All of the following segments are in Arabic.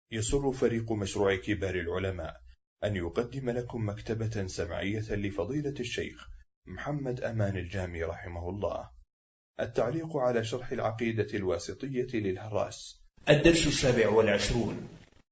يسر فريق مشروع كبار العلماء أن يقدم لكم مكتبة سمعية لفضيلة الشيخ محمد أمان الجامي رحمه الله. التعليق على شرح العقيدة الواسطية للهراس. الدرس 27.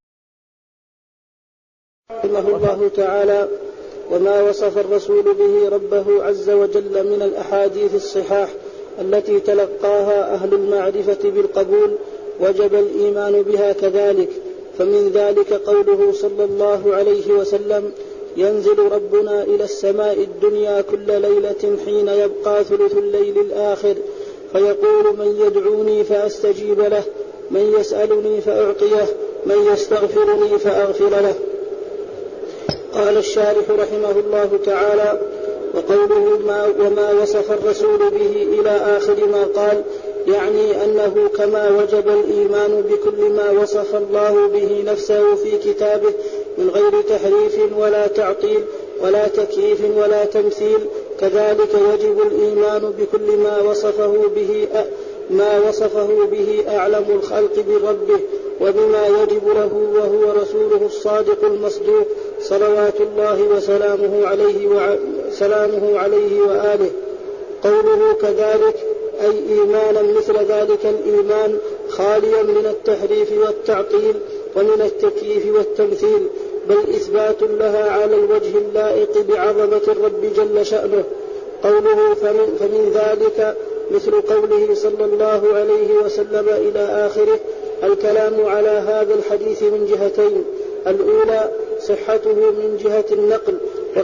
رحمه الله تعالى: وما وصف الرسول به ربه عز وجل من الأحاديث الصحاح التي تلقاها أهل المعرفة بالقبول وجب الإيمان بها كذلك. فمن ذلك قوله صلى الله عليه وسلم: ينزل ربنا إلى السماء الدنيا كل ليلة حين يبقى ثلث الليل الآخر فيقول: من يدعوني فأستجيب له، من يسألني فأعطيه، من يستغفرني فأغفر له. قال الشارح رحمه الله تعالى: وقوله وما وصف الرسول به إلى آخر ما قال، يعني أنه كما وجب الإيمان بكل ما وصف الله به نفسه في كتابه من غير تحريف ولا تعطيل ولا تكييف ولا تمثيل، كذلك يجب الإيمان بكل ما وصفه به أعلم الخلق بربه وبما يجب له، وهو رسوله الصادق المصدوق صلوات الله وسلامه عليه وآله. قوله كذلك أي إيمانا مثل ذلك الإيمان خاليا من التحريف والتعطيل ومن التكييف والتمثيل، بل إثبات لها على الوجه اللائق بعظمة الرب جل شأنه. قوله فمن ذلك مثل قوله صلى الله عليه وسلم إلى آخره. الكلام على هذا الحديث من جهتين: الأولى صحته من جهة النقل،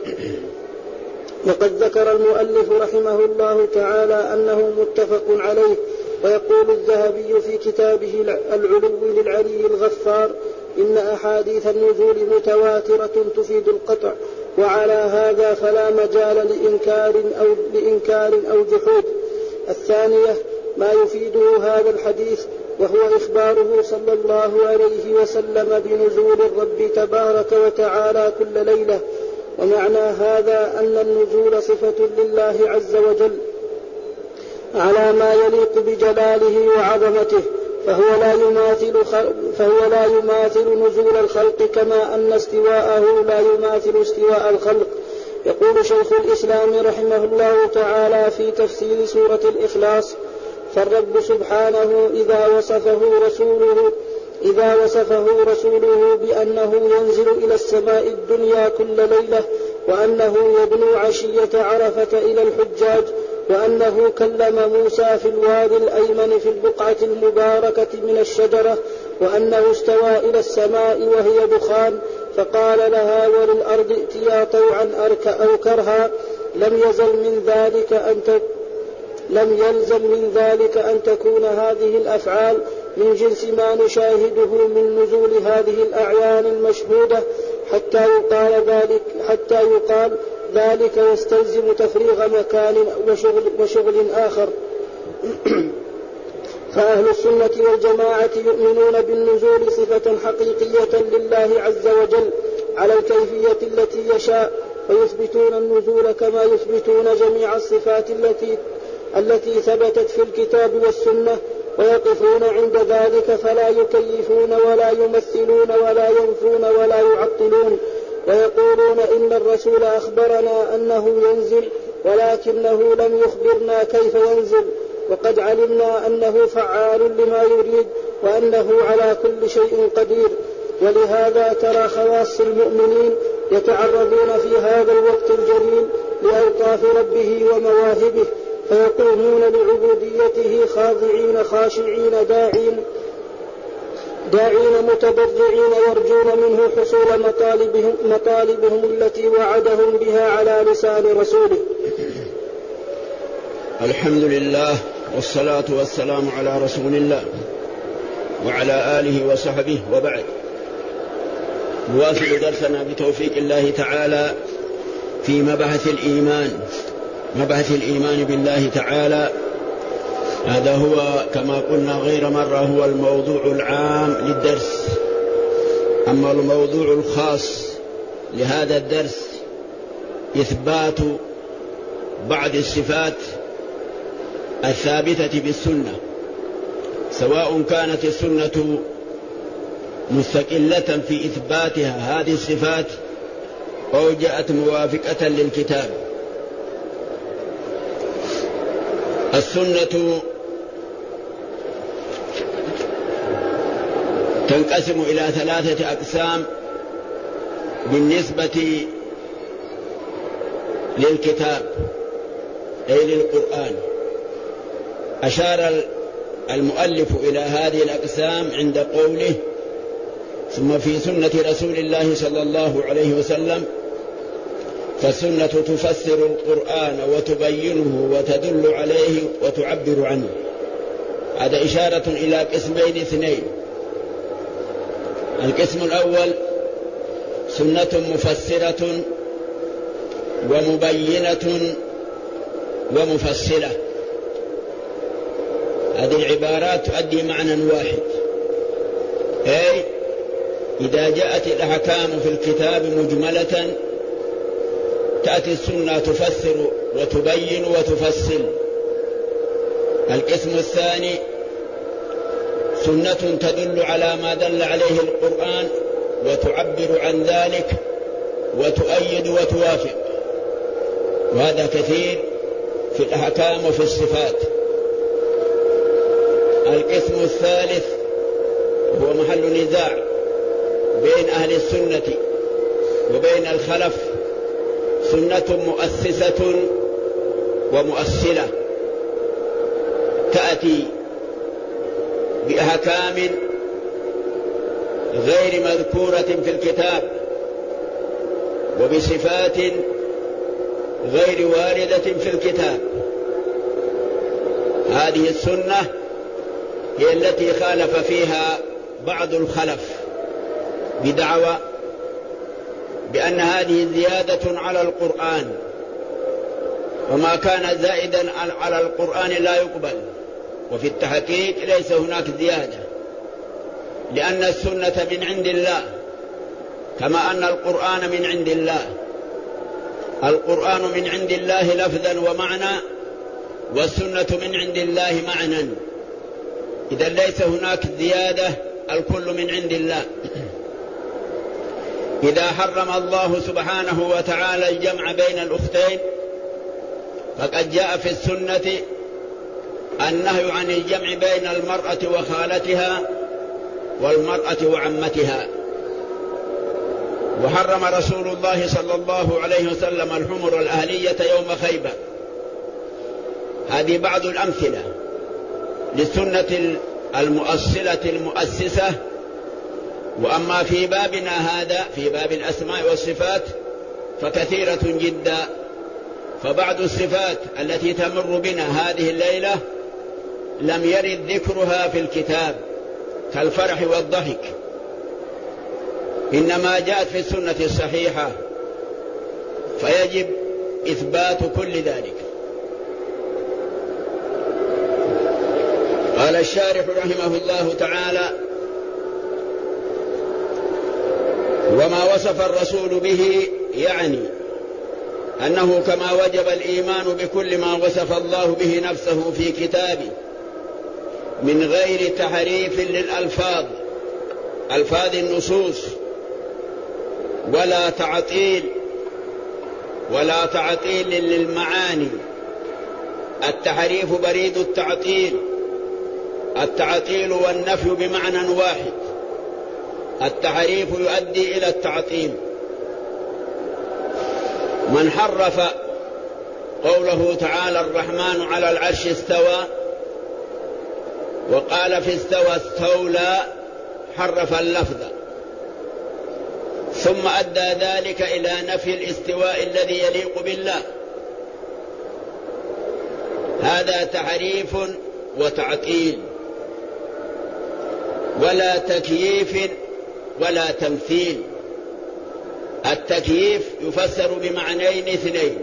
وقد ذكر المؤلف رحمه الله تعالى أنه متفق عليه. ويقول الذهبي في كتابه العلو للعلي الغفار: إن أحاديث النزول متواترة تفيد القطع، وعلى هذا فلا مجال لإنكار أو جحود. الثانية ما يفيده هذا الحديث، وهو إخباره صلى الله عليه وسلم بنزول الرب تبارك وتعالى كل ليلة. ومعنى هذا أن النزول صفة لله عز وجل على ما يليق بجلاله وعظمته، فهو لا يماثل نزول الخلق، كما أن استواءه لا يماثل استواء الخلق. يقول شيخ الإسلام رحمه الله تعالى في تفسير سورة الإخلاص: فالرب سبحانه إذا وصفه رسوله بأنه ينزل إلى السماء الدنيا كل ليلة، وأنه يدنو عشية عرفة إلى الحجاج، وأنه كلم موسى في الوادي الأيمن في البقعة المباركة من الشجرة، وأنه استوى إلى السماء وهي دخان فقال لها وللأرض ائتيا طوعا أو كرها، لم يلزم من ذلك أن تكون هذه الأفعال من جنس ما نشاهده من نزول هذه الأعيان المشهودة، حتى يقال ذلك يستلزم تفريغ مكان وشغل آخر. فأهل السنة والجماعة يؤمنون بالنزول صفة حقيقية لله عز وجل على الكيفية التي يشاء، ويثبتون النزول كما يثبتون جميع الصفات التي ثبتت في الكتاب والسنة، ويقفون عند ذلك فلا يكيفون ولا يمثلون ولا ينفون ولا يعطلون. ويقولون إن الرسول أخبرنا أنه ينزل ولكنه لم يخبرنا كيف ينزل، وقد علمنا أنه فعال لما يريد وأنه على كل شيء قدير. ولهذا ترى خواص المؤمنين يتعرضون في هذا الوقت الجليل لألطاف ربه ومواهبه، فيقومون لعبوديته خاضعين خاشعين داعين متضرعين، يرجون منه حصول مطالبهم التي وعدهم بها على لسان رسوله. الحمد لله، والصلاة والسلام على رسول الله وعلى آله وصحبه، وبعد. نواصل درسنا بتوفيق الله تعالى في مبحث الإيمان بالله تعالى. هذا هو كما قلنا غير مرة هو الموضوع العام للدرس. أما الموضوع الخاص لهذا الدرس إثبات بعض الصفات الثابتة بالسنة، سواء كانت السنة مستقلة في إثباتها هذه الصفات أو جاءت موافقة للكتاب. السنة تنقسم إلى 3 أقسام بالنسبة للكتاب أي للقرآن. أشار المؤلف إلى هذه الأقسام عند قوله: ثم في سنة رسول الله صلى الله عليه وسلم، فالسنة تفسر القرآن وتبينه وتدل عليه وتعبر عنه. هذا إشارة إلى قسمين 2. القسم الأول سنة مفسرة ومبينة ومفصلة. هذه العبارات تؤدي معنى واحد، أي إذا جاءت الأحكام في الكتاب مجملة تأتي السنة تفسر وتبين وتفصل. القسم الثاني سنة تدل على ما دل عليه القرآن وتعبر عن ذلك وتؤيد وتوافق، وهذا كثير في الأحكام وفي الصفات. القسم الثالث هو محل نزاع بين أهل السنة وبين الخلف، سنة مؤسسة ومؤصلة، تأتي بأحكام غير مذكورة في الكتاب وبصفات غير واردة في الكتاب. هذه السنة هي التي خالف فيها بعض الخلف بدعوى بأن هذه زيادة على القرآن، وما كان زائدا على القرآن لا يقبل. وفي التحقيق ليس هناك زيادة، لأن السنة من عند الله كما أن القرآن من عند الله. القرآن من عند الله لفظا ومعنى، والسنة من عند الله معنى. إذا ليس هناك زيادة، الكل من عند الله. إذا حرم الله سبحانه وتعالى الجمع بين الأختين، فقد جاء في السنة النهي عن الجمع بين المرأة وخالتها والمرأة وعمتها. وحرم رسول الله صلى الله عليه وسلم الحمر الأهلية يوم خيبر. هذه بعض الأمثلة للسنة المؤصلة المؤسسة. وأما في بابنا هذا، في باب الأسماء والصفات، فكثيرة جدا. فبعض الصفات التي تمر بنا هذه الليلة لم يرد ذكرها في الكتاب، كالفرح والضحك، إنما جاءت في السنة الصحيحة، فيجب إثبات كل ذلك. قال الشارح رحمه الله تعالى: وما وصف الرسول به يعني أنه كما وجب الإيمان بكل ما وصف الله به نفسه في كتابه من غير تحريف للألفاظ، ألفاظ النصوص، ولا تعطيل للمعاني. التحريف بريد التعطيل، التعطيل والنفي بمعنى واحد. التحريف يؤدي إلى التعطيل. من حرف قوله تعالى: الرحمن على العرش استوى، وقال في استوى استولى، حرف اللفظ، ثم أدى ذلك إلى نفي الاستواء الذي يليق بالله. هذا تحريف وتعطيل، ولا تكييف ولا تمثيل. التكييف يفسر بمعنيين اثنين: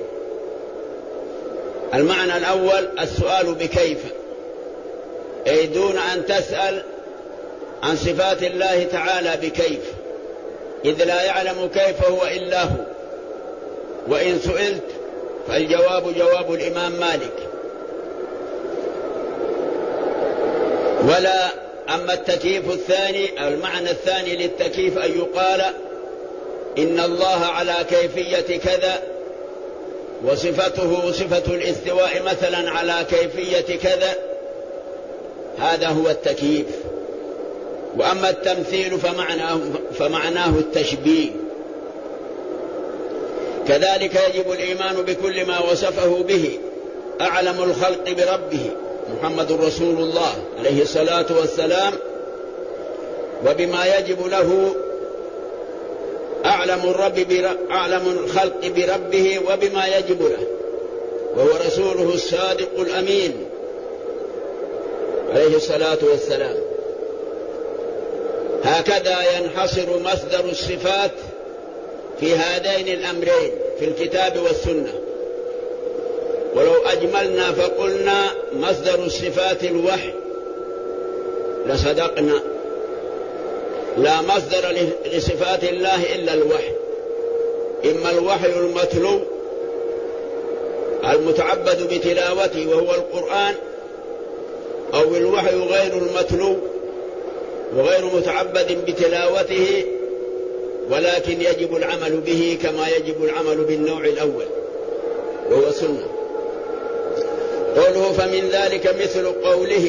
المعنى الأول السؤال بكيف، أي دون أن تسأل عن صفات الله تعالى بكيف، إذ لا يعلم كيف هو إلا هو. وإن سئلت فالجواب جواب الإمام مالك. ولا أما التكييف الثاني، المعنى الثاني للتكييف أن يقال إن الله على كيفية كذا، وصفته صفة الاستواء مثلا على كيفية كذا، هذا هو التكييف. وأما التمثيل فمعناه التشبيه. كذلك يجب الإيمان بكل ما وصفه به أعلم الخلق بربه محمد رسول الله عليه الصلاة والسلام، وبما يجب له أعلم الخلق بربه وبما يجب له، وهو رسوله الصادق الأمين عليه الصلاة والسلام. هكذا ينحصر مصدر الصفات في هذين الأمرين في الكتاب والسنة. ولو أجملنا فقلنا مصدر الصفات الوحي لصدقنا، لا مصدر لصفات الله إلا الوحي، إما الوحي المتلو المتعبد بتلاوته وهو القرآن، أو الوحي غير المتلو وغير متعبد بتلاوته ولكن يجب العمل به كما يجب العمل بالنوع الأول وهو السنة. قوله فمن ذلك مثل قوله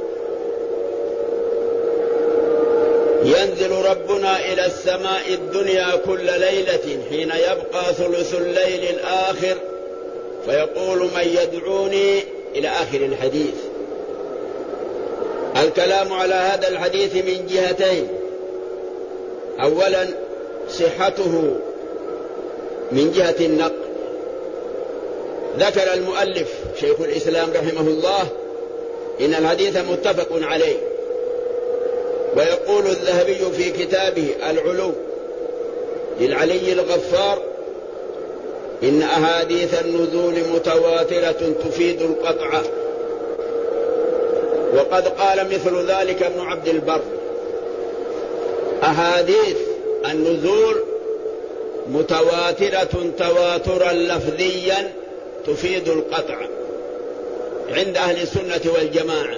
ينزل ربنا إلى السماء الدنيا كل ليلة حين يبقى ثلث الليل الآخر فيقول من يدعوني إلى آخر الحديث. الكلام على هذا الحديث من جهتين: أولا صحته من جهة النقل، ذكر المؤلف شيخ الإسلام رحمه الله إن الحديث متفق عليه، ويقول الذهبي في كتابه العلو للعلي الغفار إن أحاديث النزول متواترة تفيد القطع، وقد قال مثل ذلك ابن عبد البر: أحاديث النزول متواترة تواترا لفظيا تفيد القطع عند أهل السنة والجماعة.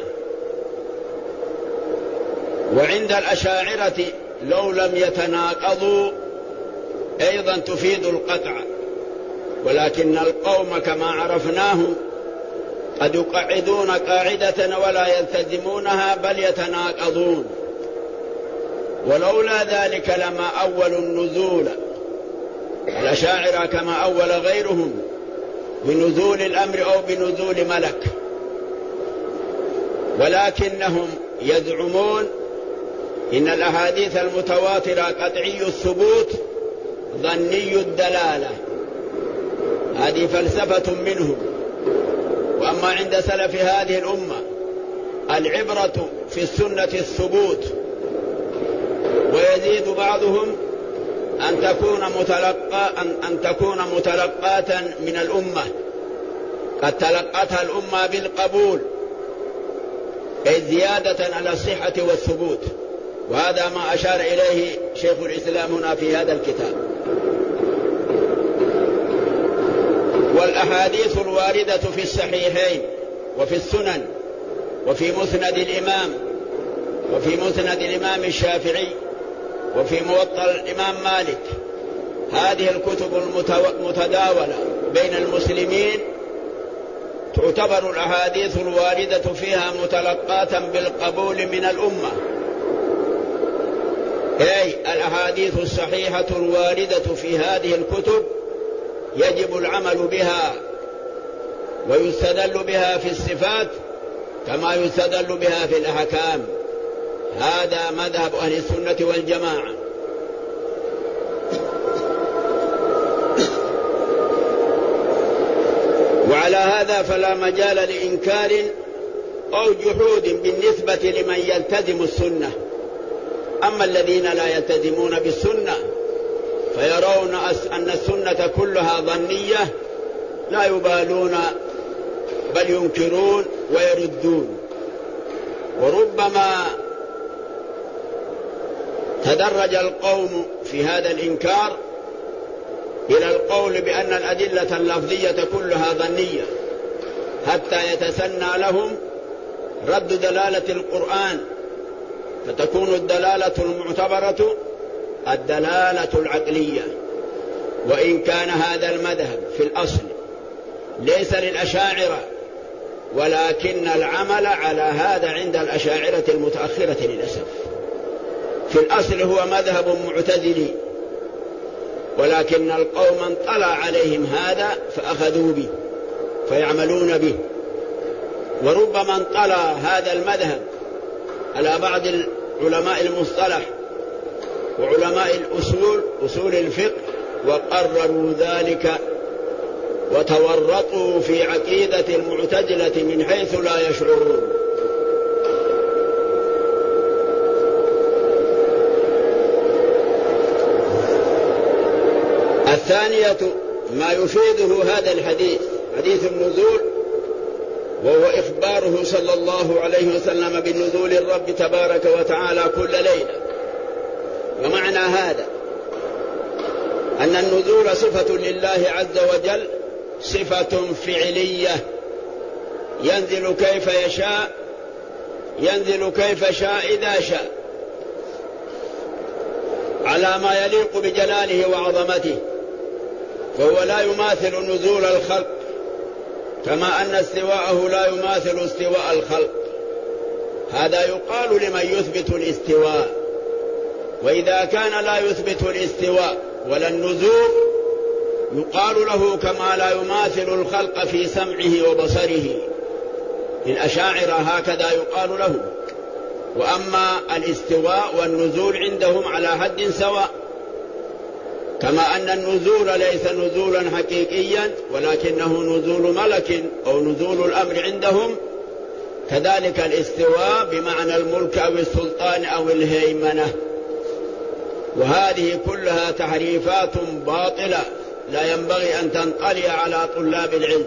وعند الأشاعرة لو لم يتناقضوا أيضا تفيد القطع، ولكن القوم كما عرفناهم قد يقعدون قاعدة ولا يلتزمونها بل يتناقضون، ولولا ذلك لما أول النزول الأشاعرة كما أول غيرهم بنزول الأمر أو بنزول ملك، ولكنهم يزعمون إن الأحاديث المتواترة قطعي الثبوت ظني الدلالة، هذه فلسفة منهم. وأما عند سلف هذه الأمة العبرة في السنة الثبوت، ويزيد بعضهم أن تكون متلقاة من الأمة، قد تلقتها الأمة بالقبول، أي زيادة على الصحة والثبوت، وهذا ما أشار إليه شيخ الإسلام هنا في هذا الكتاب. والأحاديث الواردة في الصحيحين وفي السنن وفي مسند الإمام الشافعي وفي موطأ الإمام مالك، هذه الكتب المتداولة بين المسلمين تعتبر الأحاديث الواردة فيها متلقاة بالقبول من الأمة، أي الأحاديث الصحيحة الواردة في هذه الكتب يجب العمل بها ويستدل بها في الصفات كما يستدل بها في الأحكام. هذا مذهب أهل السنة والجماعة. وعلى هذا فلا مجال لإنكار أو جحود بالنسبة لمن يلتزم السنة. أما الذين لا يلتزمون بالسنة فيرون أن السنة كلها ظنية لا يبالون بل ينكرون ويردون. وربما تدرج القوم في هذا الإنكار إلى القول بأن الأدلة اللفظية كلها ظنية حتى يتسنى لهم رد دلالة القرآن فتكون الدلالة المعتبرة الدلالة العقلية. وإن كان هذا المذهب في الأصل ليس للأشاعرة، ولكن العمل على هذا عند الأشاعرة المتأخرة للأسف. في الأصل هو مذهب معتزلي، ولكن القوم انطلع عليهم هذا فأخذوا به فيعملون به. وربما انطلع هذا المذهب على بعض علماء المصطلح وعلماء أصول الفقه، وقرروا ذلك وتورطوا في عقيدة المعتزلة من حيث لا يشعرون. الثانية ما يفيده هذا الحديث، حديث النزول، وهو إخباره صلى الله عليه وسلم بنزول الرب تبارك وتعالى كل ليلة. ومعنى هذا أن النزول صفة لله عز وجل، صفة فعلية، ينزل كيف يشاء، ينزل كيف شاء إذا شاء، على ما يليق بجلاله وعظمته، فهو لا يماثل نزول الخلق، كما أن استواءه لا يماثل استواء الخلق. هذا يقال لمن يثبت الاستواء. وإذا كان لا يثبت الاستواء ولا النزول، يقال له كما لا يماثل الخلق في سمعه وبصره. للأشاعرة هكذا يقال له. وأما الاستواء والنزول عندهم على حد سواء، كما أن النزول ليس نزولا حقيقيا ولكنه نزول ملك أو نزول الأمر عندهم، كذلك الاستواء بمعنى الملك أو السلطان أو الهيمنة. وهذه كلها تحريفات باطلة لا ينبغي أن تنطلي على طلاب العلم.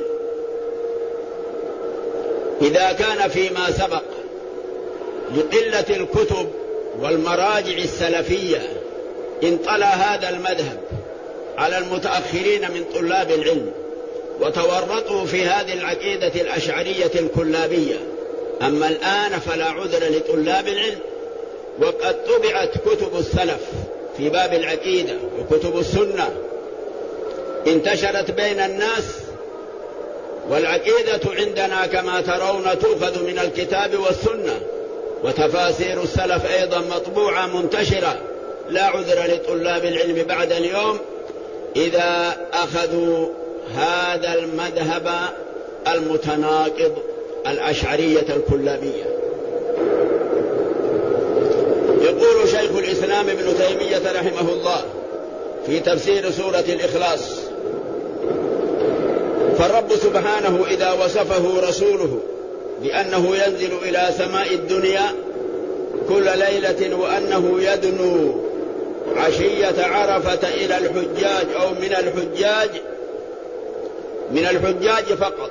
إذا كان فيما سبق لقلة الكتب والمراجع السلفية انطلى هذا المذهب على المتأخرين من طلاب العلم وتورطوا في هذه العقيدة الأشعرية الكلابية، أما الآن فلا عذر لطلاب العلم، وقد طبعت كتب السلف في باب العقيدة وكتب السنة انتشرت بين الناس. والعقيدة عندنا كما ترون تؤخذ من الكتاب والسنة، وتفاسير السلف أيضا مطبوعة منتشرة. لا عذر لطلاب العلم بعد اليوم إذا أخذوا هذا المذهب المتناقض الأشعرية الكلابية. يقول شيخ الإسلام ابن تيمية رحمه الله في تفسير سورة الإخلاص: فالرب سبحانه إذا وصفه رسوله بأنه ينزل إلى سماء الدنيا كل ليلة، وأنه يدنو عشية عرفة إلى الحجاج أو من الحجاج فقط،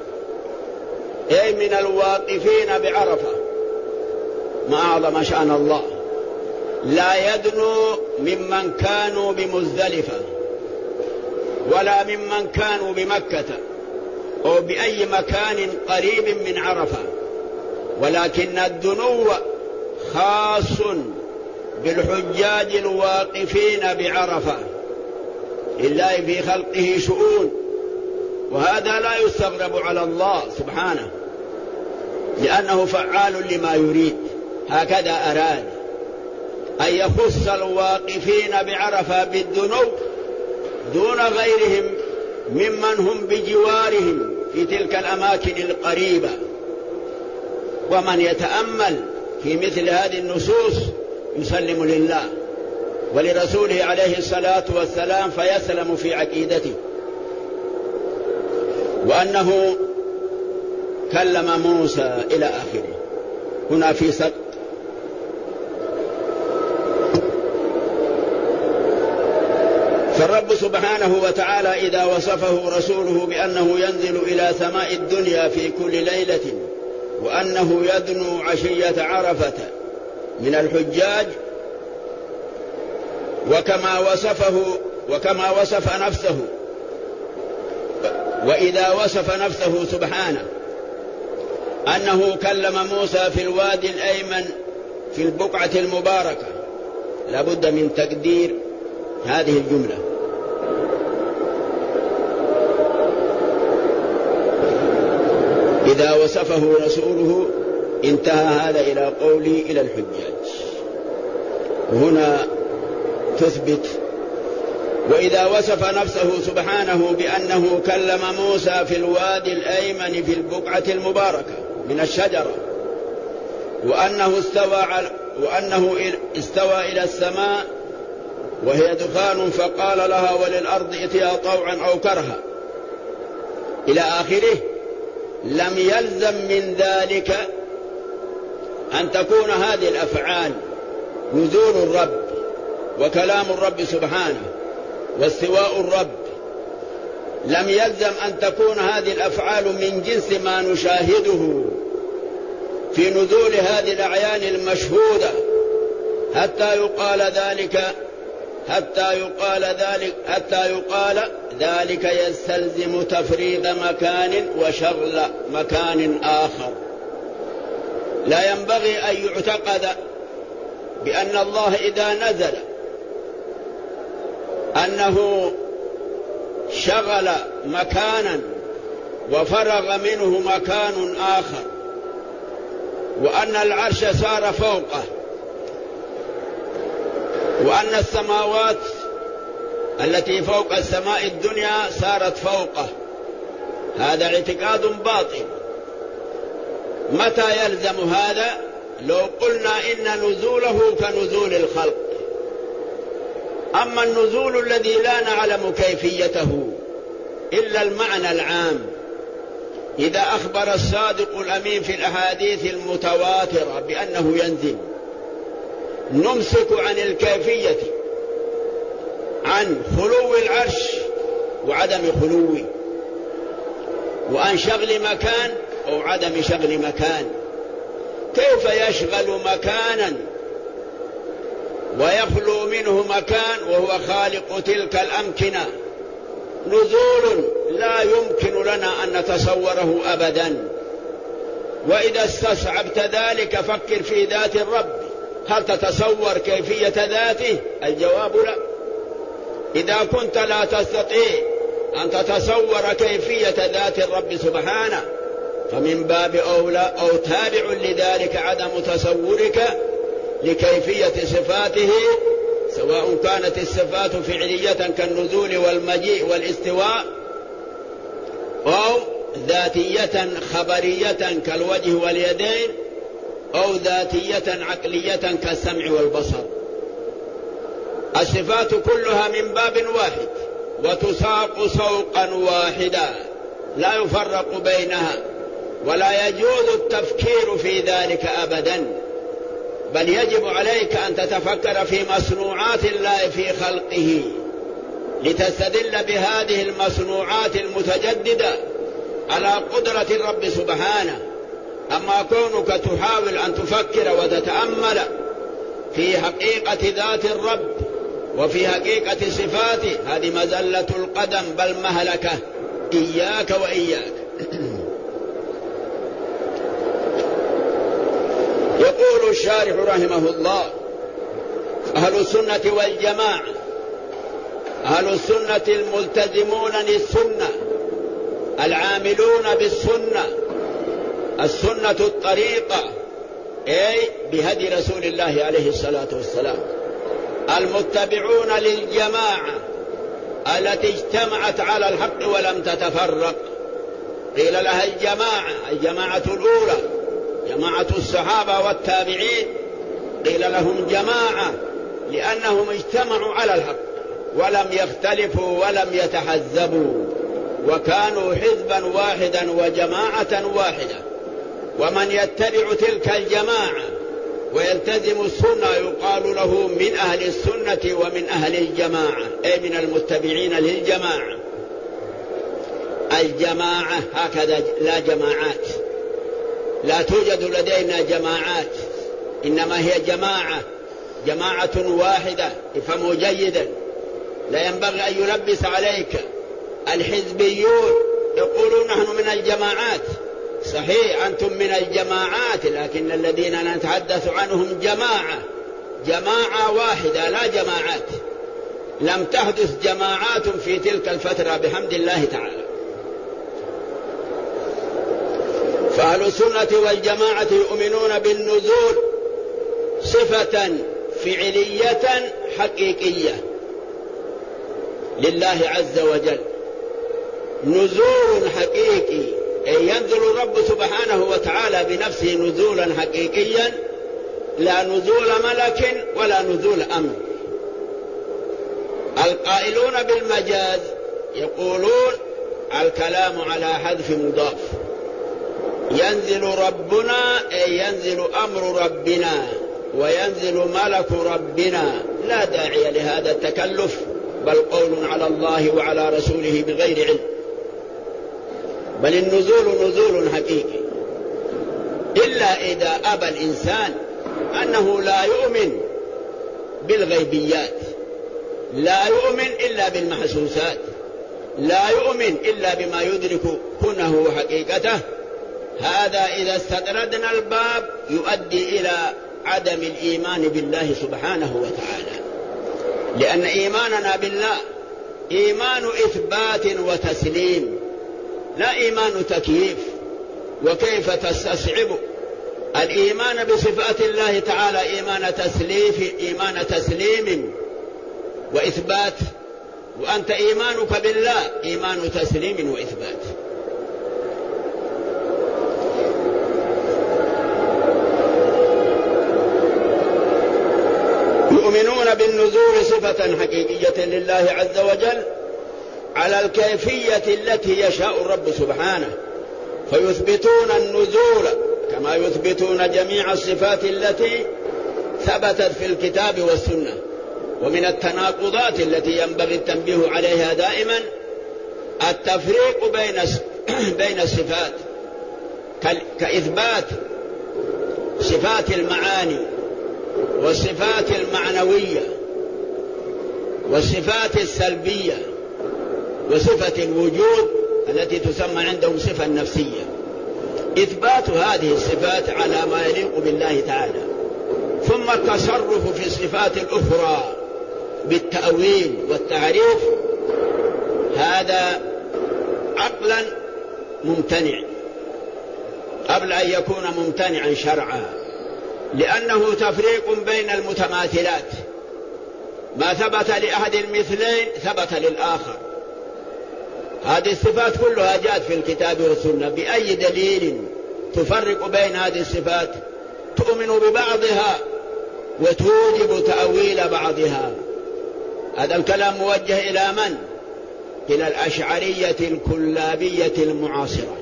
أي من الواقفين بعرفة. ما أعظم شأن الله، لا يدنو ممن كانوا بمزدلفة ولا ممن كانوا بمكة أو بأي مكان قريب من عرفة، ولكن الدنو خاص بالحجاج الواقفين بعرفة. لله في خلقه شؤون، وهذا لا يستغرب على الله سبحانه، لأنه فعال لما يريد. هكذا أراد أن يخص الواقفين بعرفة بالدنو دون غيرهم ممن هم بجوارهم في تلك الأماكن القريبة. ومن يتأمل في مثل هذه النصوص يسلم لله ولرسوله عليه الصلاة والسلام فيسلم في عقيدته. وأنه كلم موسى إلى آخره. هنا في سقط. فالرب سبحانه وتعالى إذا وصفه رسوله بأنه ينزل إلى سماء الدنيا في كل ليلة، وأنه يدنو عشية عرفة من الحجاج، وكما وصف نفسه، وإذا وصف نفسه سبحانه أنه كلم موسى في الوادي الأيمن في البقعة المباركة. لا بد من تقدير هذه الجملة. إذا وصفه رسوله انتهى هذا إلى قولي إلى الحجاج. هنا تثبت: وإذا وصف نفسه سبحانه بأنه كلم موسى في الوادي الأيمن في البقعة المباركة من الشجرة، وأنه استوى إلى السماء وهي دخان فقال لها وللأرض ائتيا طوعا أو كرها إلى آخره، لم يلزم من ذلك أن تكون هذه الأفعال نزول الرب وكلام الرب سبحانه واستواء الرب، لم يلزم أن تكون هذه الأفعال من جنس ما نشاهده في نزول هذه الأعيان المشهودة حتى يقال ذلك يستلزم تفريغ مكان وشغل مكان آخر. لا ينبغي أن يعتقد بأن الله إذا نزل أنه شغل مكانا وفرغ منه مكان آخر، وأن العرش صار فوقه، وأن السماوات التي فوق السماء الدنيا صارت فوقه. هذا اعتقاد باطل. متى يلزم هذا؟ لو قلنا إن نزوله كنزول الخلق. أما النزول الذي لا نعلم كيفيته إلا المعنى العام، إذا أخبر الصادق الأمين في الأحاديث المتواترة بأنه ينزل، نمسك عن الكيفية، عن خلو العرش وعدم خلوه، وعن شغل مكان أو عدم شغل مكان. كيف يشغل مكانا ويخلو منه مكان وهو خالق تلك الأمكنة؟ نزول لا يمكن لنا أن نتصوره أبدا. وإذا استصعبت ذلك فكر في ذات الرب، هل تتصور كيفية ذاته؟ الجواب لا. إذا كنت لا تستطيع أن تتصور كيفية ذات الرب سبحانه، فمن باب أولى أو تابع لذلك عدم تصورك لكيفية صفاته، سواء كانت الصفات فعلية كالنزول والمجيء والاستواء، أو ذاتية خبرية كالوجه واليدين، أو ذاتية عقلية كالسمع والبصر. الصفات كلها من باب واحد وتساق سوقا واحدا لا يفرق بينها، ولا يجوز التفكير في ذلك أبدا، بل يجب عليك أن تتفكر في مصنوعات الله في خلقه لتستدل بهذه المصنوعات المتجددة على قدرة الرب سبحانه. أما كونك تحاول أن تفكر وتتأمل في حقيقة ذات الرب وفي حقيقة صفاته، هذه مزلة القدم بل مهلكة. إياك وإياك. يقول الشارح رحمه الله: أهل السنة والجماعة، أهل السنة الملتزمون للسنة العاملون بالسنة، السنة الطريقة أي بهدي رسول الله عليه الصلاة والسلام، المتبعون للجماعة التي اجتمعت على الحق ولم تتفرق. قيل لها الجماعة الأولى جماعة الصحابة والتابعين، قيل لهم جماعة لأنهم اجتمعوا على الحق ولم يختلفوا ولم يتحزبوا، وكانوا حزبا واحدا وجماعة واحدة. ومن يتبع تلك الجماعة ويلتزم السنة يقال له من أهل السنة ومن أهل الجماعة، أي من المتبعين للجماعة. الجماعة هكذا، لا جماعات، لا توجد لدينا جماعات، إنما هي جماعة واحدة. افهموا جيدا، لا ينبغي أن يلبس عليك. الحزبيون يقولون نحن من الجماعات، صحيح أنتم من الجماعات، لكن الذين نتحدث عنهم جماعة واحدة لا جماعات. لم تحدث جماعات في تلك الفترة بحمد الله تعالى. فأهل السنة والجماعة يؤمنون بالنزول صفة فعلية حقيقية لله عز وجل، نزول حقيقي، أي ينزل الرب سبحانه وتعالى بنفسه نزولا حقيقيا، لا نزول ملك ولا نزول أمر. القائلون بالمجاز يقولون الكلام على حذف مضاف، ينزل ربنا أي ينزل أمر ربنا وينزل ملك ربنا، لا داعي لهذا التكلف، بل قول على الله وعلى رسوله بغير علم، بل النزول نزول حقيقي. إلا إذا أبى الإنسان أنه لا يؤمن بالغيبيات، لا يؤمن إلا بالمحسوسات، لا يؤمن إلا بما يدرك كنه وحقيقته، هذا إذا استطردنا الباب يؤدي إلى عدم الإيمان بالله سبحانه وتعالى. لأن إيماننا بالله إيمان إثبات وتسليم، لا إيمان تكييف. وكيف تستصعب الإيمان بصفات الله تعالى إيمان تسليم وإثبات، وأنت إيمانك بالله إيمان تسليم وإثبات. يؤمنون بالنزول صفة حقيقية لله عز وجل على الكيفية التي يشاء الرب سبحانه، فيثبتون النزول كما يثبتون جميع الصفات التي ثبتت في الكتاب والسنة. ومن التناقضات التي ينبغي التنبيه عليها دائما التفريق بين الصفات، كإثبات صفات المعاني والصفات المعنوية والصفات السلبية وصفة الوجود التي تسمى عندهم صفة نفسية. إثبات هذه الصفات على ما يليق بالله تعالى، ثم التصرف في الصفات الأخرى بالتأويل والتعريف، هذا عقلا ممتنع قبل أن يكون ممتنعا شرعا، لأنه تفريق بين المتماثلات، ما ثبت لأحد المثلين ثبت للآخر. هذه الصفات كلها جاءت في الكتاب والسنة، بأي دليل تفرق بين هذه الصفات؟ تؤمن ببعضها وتوجب تأويل بعضها. هذا الكلام موجه إلى من؟ إلى الأشعرية الكلابية المعاصرة.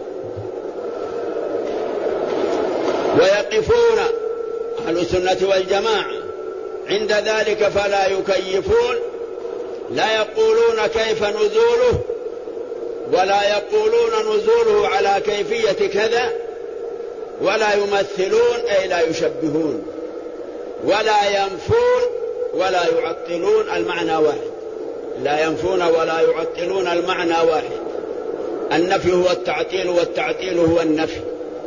ويقفون أهل السنة والجماعة عند ذلك فلا يكيفون، لا يقولون كيف نزوله، ولا يقولون نزوله على كيفية كذا، ولا يمثلون أي لا يشبهون، ولا ينفون ولا يعطلون المعنى واحد. لا ينفون ولا يعطلون المعنى واحد. النفي هو التعطيل والتعطيل هو النفي.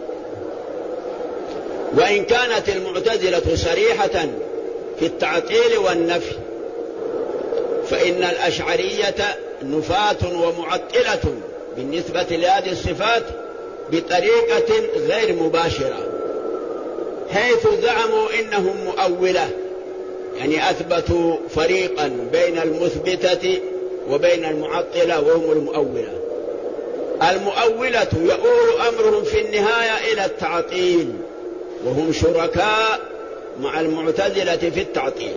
وإن كانت المعتزلة صريحة في التعطيل والنفي، فإن الأشعرية نفاة ومعطلة بالنسبة لهذه الصفات بطريقة غير مباشرة، حيث زعموا إنهم مؤولة، يعني أثبتوا فريقا بين المثبتة وبين المعطلة وهم المؤولة. المؤولة يؤول أمرهم في النهاية إلى التعطيل، وهم شركاء مع المعتزلة في التعطيل.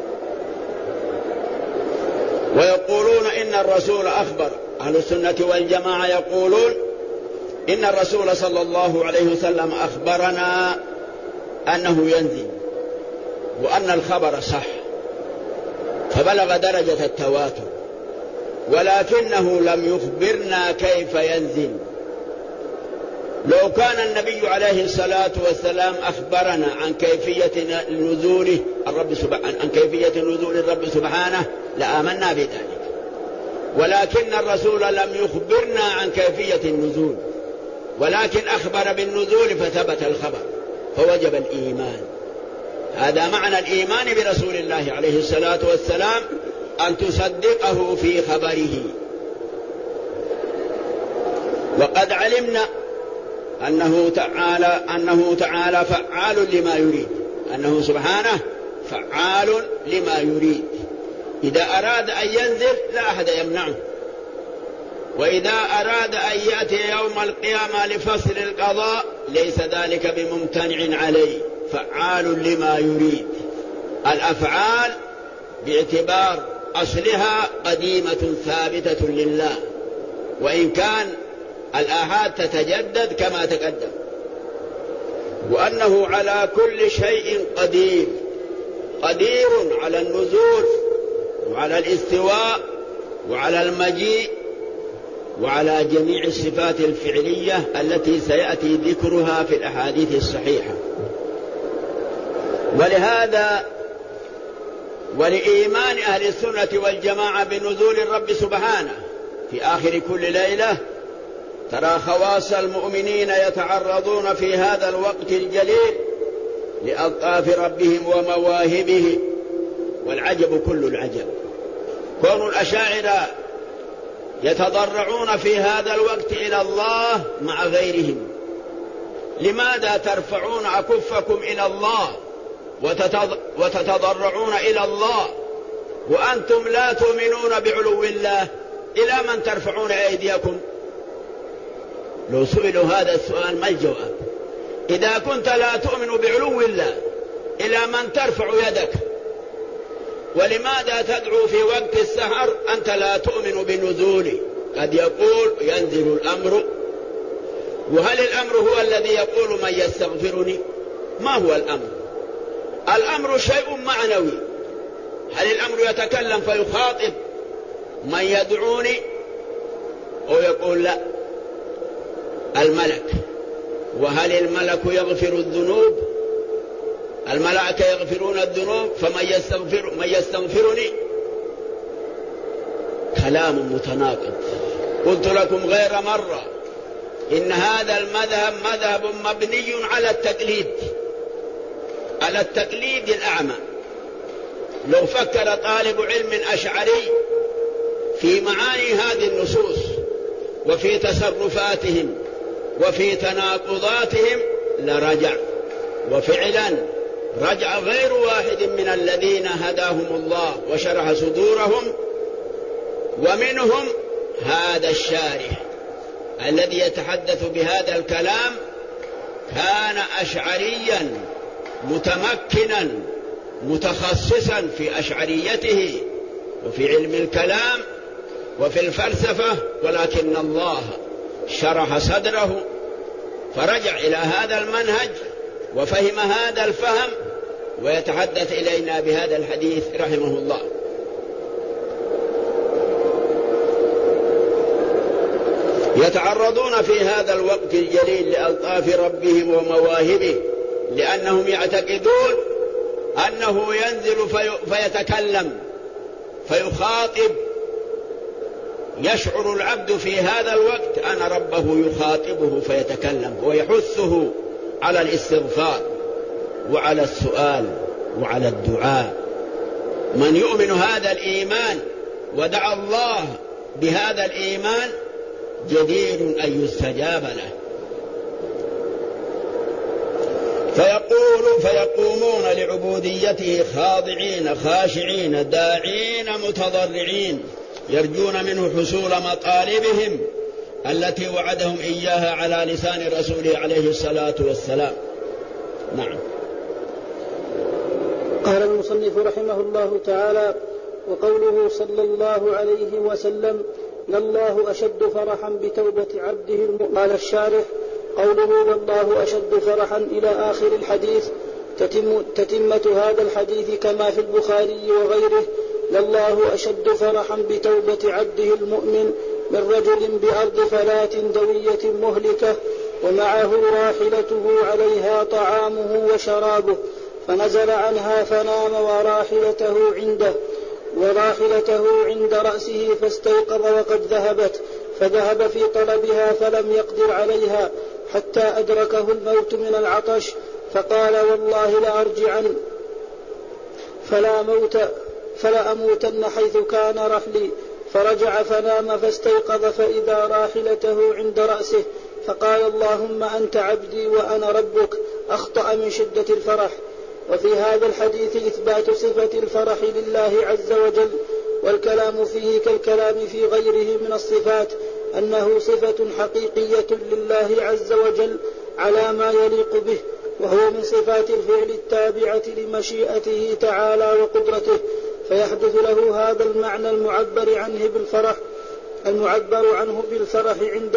ويقولون إن الرسول أخبر. أهل السنة والجماعة يقولون إن الرسول صلى الله عليه وسلم أخبرنا أنه ينزل، وأن الخبر صح فبلغ درجة التواتر، ولكنه لم يخبرنا كيف ينزل. لو كان النبي عليه الصلاة والسلام أخبرنا عن كيفية نزول الرب سبحانه لآمنا بذلك، ولكن الرسول لم يخبرنا عن كيفية النزول، ولكن أخبر بالنزول فثبت الخبر فوجب الإيمان. هذا معنى الإيمان برسول الله عليه الصلاة والسلام، أن تصدقه في خبره. وقد علمنا أنه تعالى فعال لما يريد، أنه سبحانه فعال لما يريد. إذا أراد أن ينزل لا أحد يمنعه، وإذا أراد أن يأتي يوم القيامة لفصل القضاء ليس ذلك بممتنع عليه، فعال لما يريد. الأفعال باعتبار أصلها قديمة ثابتة لله، وإن كان الآحاد تتجدد كما تقدم. وأنه على كل شيء قدير، قدير على النزول وعلى الاستواء وعلى المجيء وعلى جميع الصفات الفعلية التي سيأتي ذكرها في الأحاديث الصحيحة. ولهذا ولإيمان أهل السنة والجماعة بنزول الرب سبحانه في آخر كل ليلة، ترى خواص المؤمنين يتعرضون في هذا الوقت الجليل لألطاف ربهم ومواهبه. والعجب كل العجب كون الأشاعرة يتضرعون في هذا الوقت إلى الله مع غيرهم. لماذا ترفعون أكفكم إلى الله وتتضرعون إلى الله وأنتم لا تؤمنون بعلو الله؟ إلى من ترفعون أيديكم؟ لو سئلوا هذا السؤال ما الجواب؟ إذا كنت لا تؤمن بعلو الله إلى من ترفع يدك؟ ولماذا تدعو في وقت السحر أنت لا تؤمن بنزوله؟ قد يقول ينزل الأمر، وهل الأمر هو الذي يقول من يستغفرني؟ ما هو الأمر؟ الأمر شيء معنوي. هل الأمر يتكلم فيخاطب من يدعوني أو يقول لا الملك؟ وهل الملك يغفر الذنوب؟ الملائكة يغفرون الذنوب، فمن يستغفرني؟ كلام متناقض. قلت لكم غير مرة إن هذا المذهب مذهب مبني على التقليد، على التقليد الأعمى. لو فكر طالب علم أشعري في معاني هذه النصوص وفي تصرفاتهم وفي تناقضاتهم لرجع، وفعلا رجع غير واحد من الذين هداهم الله وشرح صدورهم، ومنهم هذا الشارح الذي يتحدث بهذا الكلام كان أشعريا متمكنا متخصصا في أشعريته وفي علم الكلام وفي الفلسفة، ولكن الله شرح صدره فرجع إلى هذا المنهج وفهم هذا الفهم ويتحدث إلينا بهذا الحديث رحمه الله. يتعرضون في هذا الوقت الجليل لألطاف ربهم ومواهبه، لأنهم يعتقدون أنه ينزل فيتكلم فيخاطب. يشعر العبد في هذا الوقت أن ربه يخاطبه فيتكلم ويحثه على الاستغفار وعلى السؤال وعلى الدعاء. من يؤمن هذا الإيمان ودعا الله بهذا الإيمان جدير أن يستجاب له. فيقومون لعبوديته خاضعين خاشعين داعين متضرعين، يرجون منه حصول مطالبهم التي وعدهم إياها على لسان رسوله عليه الصلاة والسلام. نعم. قال المصنف رحمه الله تعالى: وقوله صلى الله عليه وسلم: لله أشد فرحا بتوبة عبده المؤمن. قال الشارح: قوله والله أشد فرحا إلى آخر الحديث تتمة هذا الحديث كما في البخاري وغيره: لله أشد فرحا بتوبة عبده المؤمن من رجل بأرض فلاة دوية مهلكة ومعه راحلته عليها طعامه وشرابه، فنزل عنها فنام وراحلته عند رأسه فاستيقظ وقد ذهبت، فذهب في طلبها فلم يقدر عليها حتى أدركه الموت من العطش، فقال والله لأرجعن فلا أموتن حيث كان رحلي. فرجع فنام فاستيقظ فإذا راحلته عند رأسه، فقال اللهم أنت عبدي وأنا ربك. أخطأ من شدة الفرح. وفي هذا الحديث إثبات صفة الفرح لله عز وجل، والكلام فيه كالكلام في غيره من الصفات، أنه صفة حقيقية لله عز وجل على ما يليق به، وهو من صفات الفعل التابعة لمشيئته تعالى وقدرته، فيحدث له هذا المعنى المعبر عنه بالفرح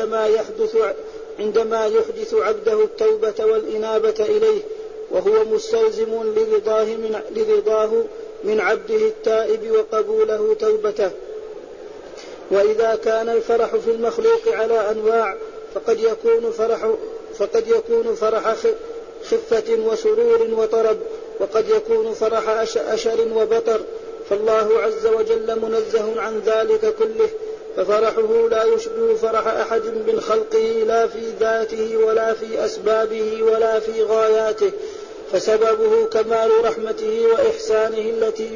عندما يحدث عبده التوبة والإنابة إليه، وهو مستلزم لرضاه من عبده التائب وقبوله توبته. وإذا كان الفرح في المخلوق على أنواع، فقد يكون فرح خفة وسرور وطرب، وقد يكون فرح أشر وبطر، فالله عز وجل منزه عن ذلك كله، ففرحه لا يشبه فرح أحد من خلقه، لا في ذاته ولا في أسبابه ولا في غاياته، فسببه كمال رحمته وإحسانه التي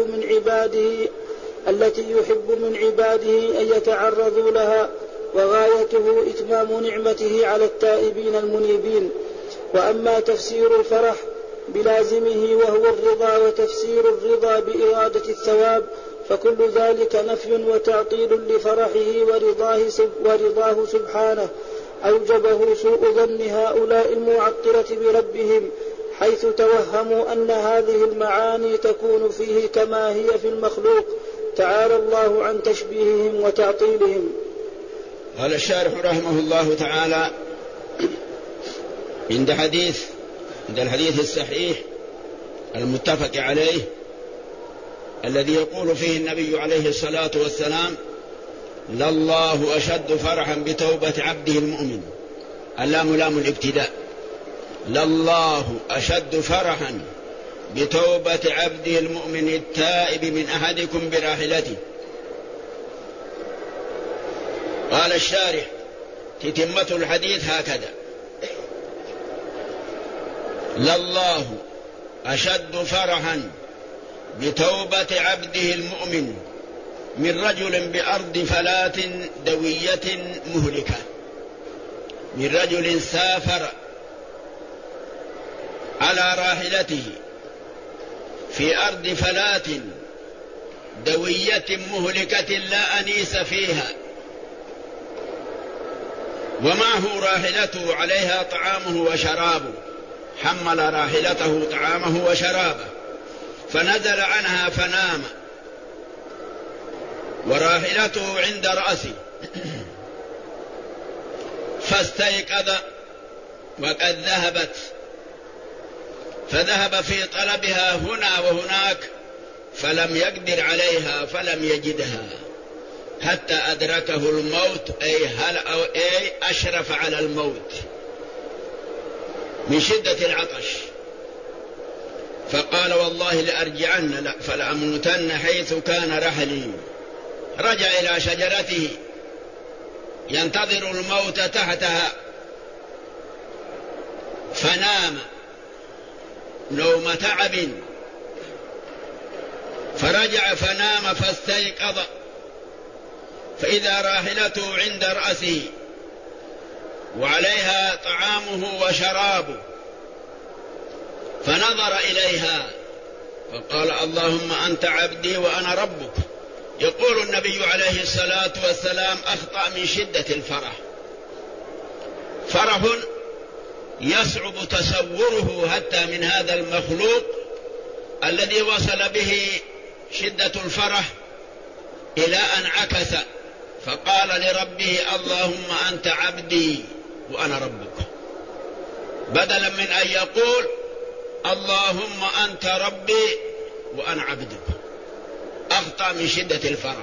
يحب من عباده أن يتعرضوا لها، وغايته إتمام نعمته على التائبين المنيبين. وأما تفسير الفرح بلازمه وهو الرضا، وتفسير الرضا بإرادة الثواب، فكل ذلك نفي وتعطيل لفرحه ورضاه سبحانه، أوجبه سوء ظن هؤلاء المعطلة بربهم، حيث توهموا أن هذه المعاني تكون فيه كما هي في المخلوق، تعالى الله عن تشبيههم وتعطيلهم. قال الشارح رحمه الله تعالى عند الحديث الصحيح المتفق عليه الذي يقول فيه النبي عليه الصلاة والسلام: لله أشد فرحا بتوبة عبده المؤمن. اللام لام الابتداء. لله أشد فرحا بتوبة عبده المؤمن التائب من أحدكم براحلته. قال الشارح تتمة الحديث هكذا: لله أشد فرحا بتوبة عبده المؤمن من رجل بأرض فلاة دوية مهلكة، من رجل سافر على راحلته في أرض فلاة دوية مهلكة لا أنيس فيها، ومعه راحلته عليها طعامه وشرابه، حمل راحلته طعامه وشرابه، فنزل عنها فنام وراحلته عند رأسه، فاستيقظ وقد ذهبت، فذهب في طلبها هنا وهناك فلم يقدر عليها فلم يجدها حتى أدركه الموت، أي أشرف على الموت من شدة العطش، فقال والله لأرجعن فلأموتن حيث كان رحلي. رجع إلى شجرته ينتظر الموت تحتها، فنام نوم تعب، فرجع فنام فاستيقظ فإذا راحلته عند رأسه وعليها طعامه وشرابه، فنظر إليها فقال اللهم أنت عبدي وأنا ربك. يقول النبي عليه الصلاة والسلام: أخطأ من شدة الفرح، فرح يصعب تصوره حتى من هذا المخلوق الذي وصل به شدة الفرح إلى أن عكس فقال لربه اللهم أنت عبدي وأنا ربك، بدلا من أن يقول اللهم أنت ربي وأنا عبدك. أخطأ من شدة الفرح.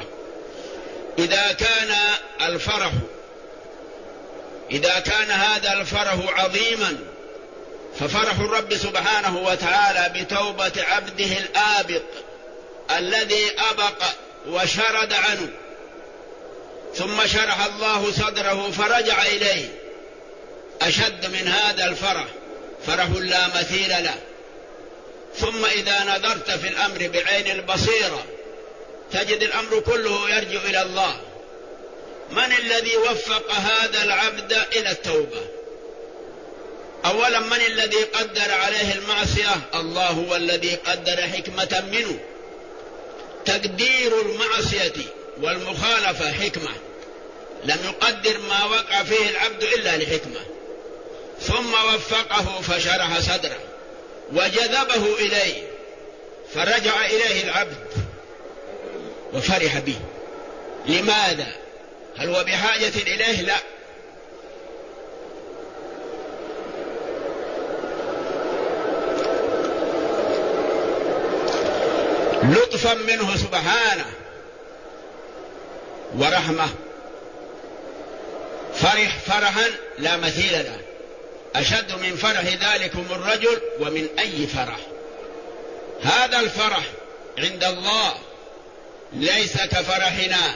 إذا كان هذا الفرح عظيما، ففرح الرب سبحانه وتعالى بتوبة عبده الآبق الذي أبق وشرد عنه ثم شرح الله صدره فرجع إليه أشد من هذا الفرح، فرح لا مثيل له. ثم إذا نظرت في الأمر بعين البصيرة تجد الأمر كله يرجع إلى الله. من الذي وفق هذا العبد إلى التوبة؟ أولا من الذي قدر عليه المعصية؟ الله هو الذي قدر حكمة منه. تقدير المعصية والمخالفة حكمة، لم يقدر ما وقع فيه العبد إلا لحكمة. ثم وفقه فشرح صدره وجذبه إليه فرجع إليه العبد وفرح به. لماذا؟ هل هو بحاجة إليه؟ لا، لطفا منه سبحانه ورحمة. فرح فرحا لا مثيل له، أشد من فرح ذلكم الرجل ومن أي فرح. هذا الفرح عند الله ليس كفرحنا،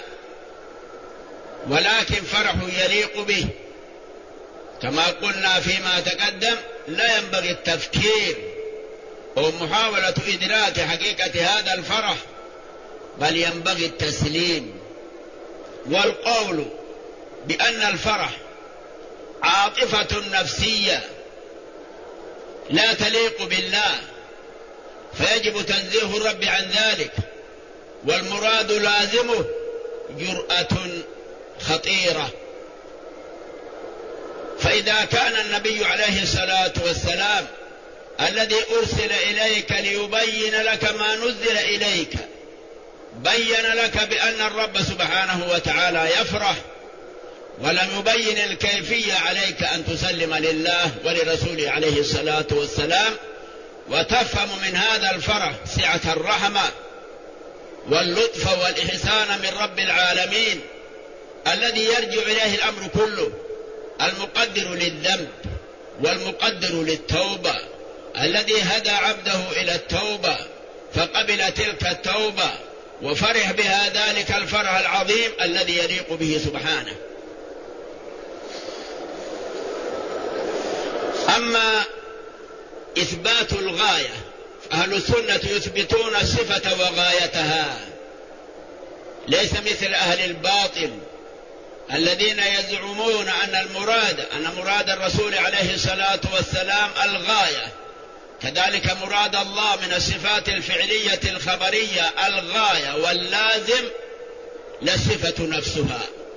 ولكن فرح يليق به. كما قلنا فيما تقدم لا ينبغي التفكير أو محاولة إدراك حقيقة هذا الفرح، بل ينبغي التسليم والقول بأن الفرح عاطفة نفسية لا تليق بالله، فيجب تنزيه الرب عن ذلك، والمراد لازمه جرأة خطيرة. فإذا كان النبي عليه الصلاة والسلام الذي أرسل إليك ليبين لك ما نزل إليك بين لك بأن الرب سبحانه وتعالى يفرح، ولم يبين الكيفية عليك أن تسلم لله ولرسوله عليه الصلاة والسلام، وتفهم من هذا الفرح سعة الرحمة واللطف والإحسان من رب العالمين الذي يرجع إليه الأمر كله، المقدر للذنب والمقدر للتوبة، الذي هدى عبده إلى التوبة فقبل تلك التوبة وفرح بها ذلك الفرح العظيم الذي يليق به سبحانه. أما إثبات الغاية، أهل السنة يثبتون الصفة وغايتها، ليس مثل أهل الباطل الذين يزعمون أن مراد الرسول عليه الصلاة والسلام الغاية، كذلك مراد الله من الصفات الفعلية الخبرية الغاية، واللازم للصفة نفسها.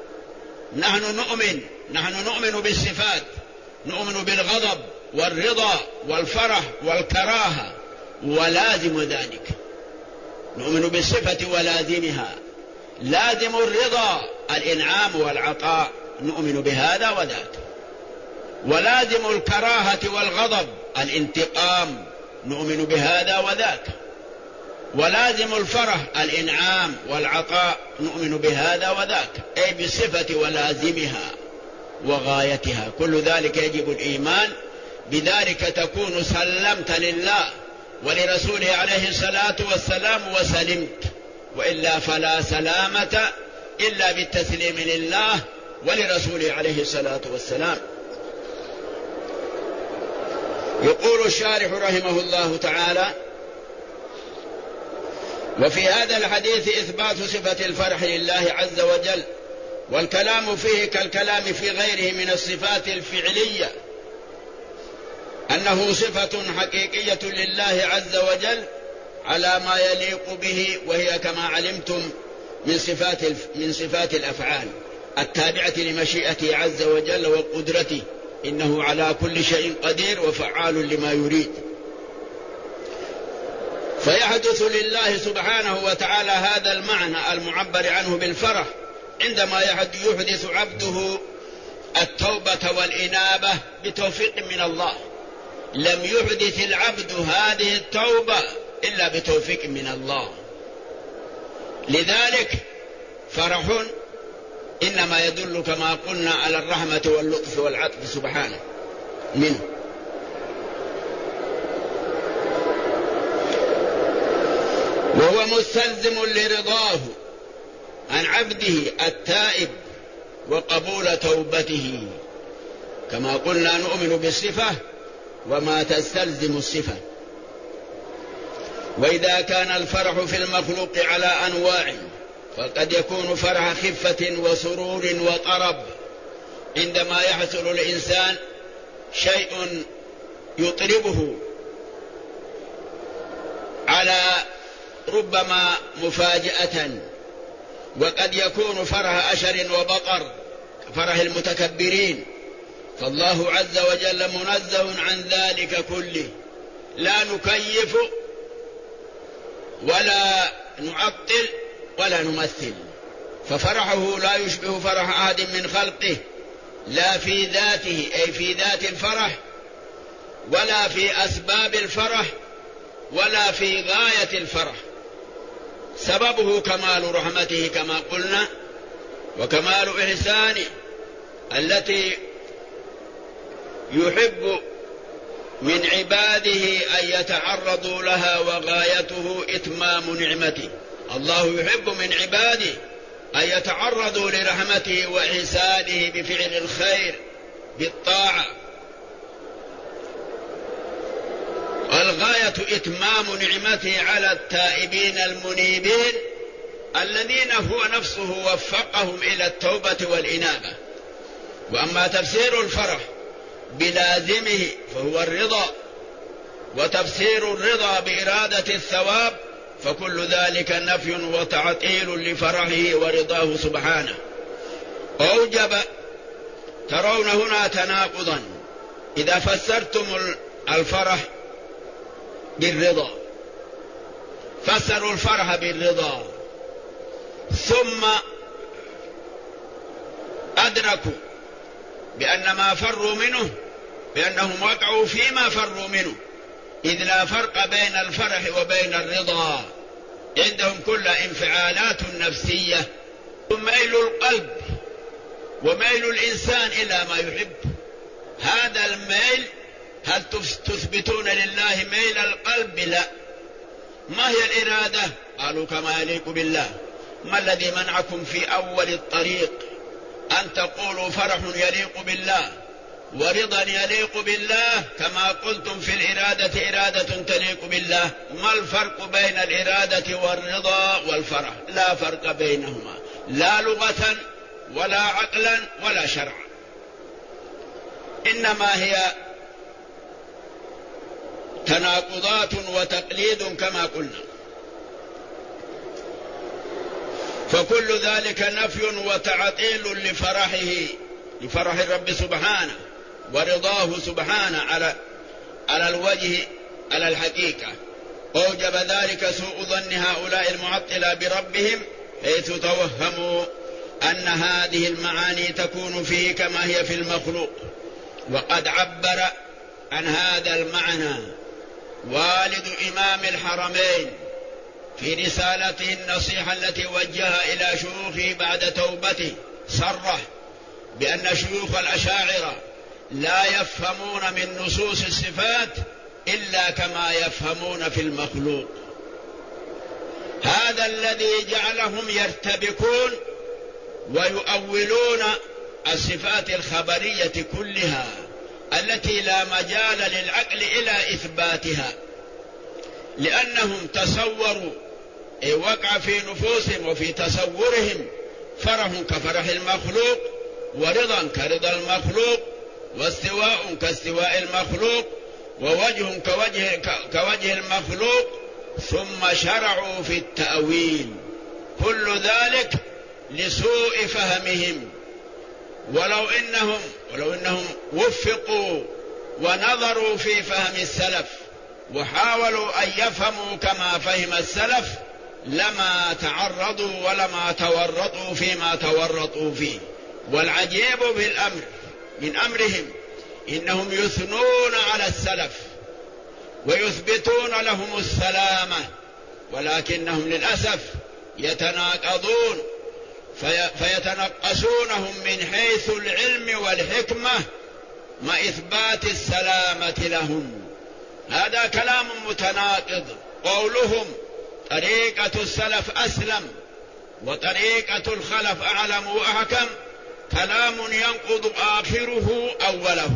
نحن نؤمن بالصفات، نؤمن بالغضب والرضا والفرح والكراهة ولازم ذلك، نؤمن بالصفة ولازمها. لازم الرضا الإنعام والعطاء، نؤمن بهذا وذاك. ولازم الكراهة والغضب الانتقام، نؤمن بهذا وذاك. ولازم الفرح الإنعام والعطاء، نؤمن بهذا وذاك، أي بالصفة ولازمها وغايتها. كل ذلك يجب الإيمان بذلك، تكون سلمت لله ولرسوله عليه الصلاة والسلام وسلمت، وإلا فلا سلامة إلا بالتسليم لله ولرسوله عليه الصلاة والسلام. يقول الشارح رحمه الله تعالى: وفي هذا الحديث إثبات صفة الفرح لله عز وجل، والكلام فيه كالكلام في غيره من الصفات الفعلية، أنه صفة حقيقية لله عز وجل على ما يليق به، وهي كما علمتم من صفات الأفعال التابعة لمشيئته عز وجل وقدرته، إنه على كل شيء قدير وفعال لما يريد. فيحدث لله سبحانه وتعالى هذا المعنى المعبر عنه بالفرح عندما يحدث عبده التوبة والإنابة بتوفيق من الله. لم يحدث العبد هذه التوبة إلا بتوفيق من الله، لذلك فرح إنما يدل كما قلنا على الرحمة واللطف والعطف سبحانه منه. وهو مستلزم لرضاه عن عبده التائب وقبول توبته. كما قلنا نؤمن بالصفة وما تستلزم الصفة. وإذا كان الفرح في المخلوق على أنواع، فقد يكون فرح خفة وسرور وطرب عندما يحصل الإنسان شيء يطربه، على ربما مفاجأة. وقد يكون فرح أشر وبطر فرح المتكبرين، فالله عز وجل منزه عن ذلك كله، لا نكيف ولا نعطل ولا نمثل. ففرحه لا يشبه فرح أحد من خلقه، لا في ذاته أي في ذات الفرح، ولا في أسباب الفرح، ولا في غاية الفرح. سببه كمال رحمته كما قلنا، وكمال إحسانه التي يحب من عباده أن يتعرضوا لها، وغايته إتمام نعمته. الله يحب من عباده أن يتعرضوا لرحمته وإحسانه بفعل الخير بالطاعة. الغاية إتمام نعمته على التائبين المنيبين الذين هو نفسه وفقهم إلى التوبة والإنابة. وأما تفسير الفرح بلازمه فهو الرضا، وتفسير الرضا بإرادة الثواب فكل ذلك نفي وتعطيل لفرحه ورضاه سبحانه. أوجب. ترون هنا تناقضا إذا فسرتم الفرح بالرضا، فسروا الفرح بالرضا ثم أدركوا بأن ما فروا منه، بأنهم وقعوا فيما فروا منه، إذ لا فرق بين الفرح وبين الرضا. عندهم كل انفعالات نفسية، ميل القلب وميل الإنسان إلى ما يحب. هذا الميل هل تثبتون لله ميل القلب؟ لا. ما هي الإرادة؟ قالوا كما يليق بالله. ما الذي منعكم في أول الطريق أن تقولوا فرح يليق بالله ورضا يليق بالله، كما قلتم في الإرادة إرادة تليق بالله؟ ما الفرق بين الإرادة والرضا والفرح؟ لا فرق بينهما، لا لغة ولا عقلا ولا شرعا، إنما هي تناقضات وتقليد كما قلنا. فكل ذلك نفي وتعطيل لفرح الرب سبحانه ورضاه سبحانه على الوجه، على الحقيقة. أوجب ذلك سوء ظن هؤلاء المعطلة بربهم، حيث توهموا أن هذه المعاني تكون فيه كما هي في المخلوق. وقد عبر عن هذا المعنى والد إمام الحرمين في رسالته النصيحة التي وجهها إلى شيوخه بعد توبته، صرح بأن شيوخ الأشاعرة لا يفهمون من نصوص الصفات إلا كما يفهمون في المخلوق. هذا الذي جعلهم يرتبكون ويؤولون الصفات الخبرية كلها التي لا مجال للعقل إلى إثباتها، لأنهم تصوروا وقع في نفوسهم وفي تصورهم فرح كفرح المخلوق، ورضا كرضا المخلوق، واستواء كاستواء المخلوق، ووجه كوجه المخلوق، ثم شرعوا في التأويل. كل ذلك لسوء فهمهم. ولو إنهم وفقوا ونظروا في فهم السلف وحاولوا أن يفهموا كما فهم السلف لما تعرضوا ولما تورطوا فيما تورطوا فيه. والعجيب بالأمر من أمرهم إنهم يثنون على السلف ويثبتون لهم السلامة، ولكنهم للأسف يتناقضون فيتنقصونهم من حيث العلم والحكمة مع إثبات السلامة لهم. هذا كلام متناقض. قولهم طريقة السلف أسلم وطريقة الخلف أعلم وأحكم، كلام ينقض آخره أوله.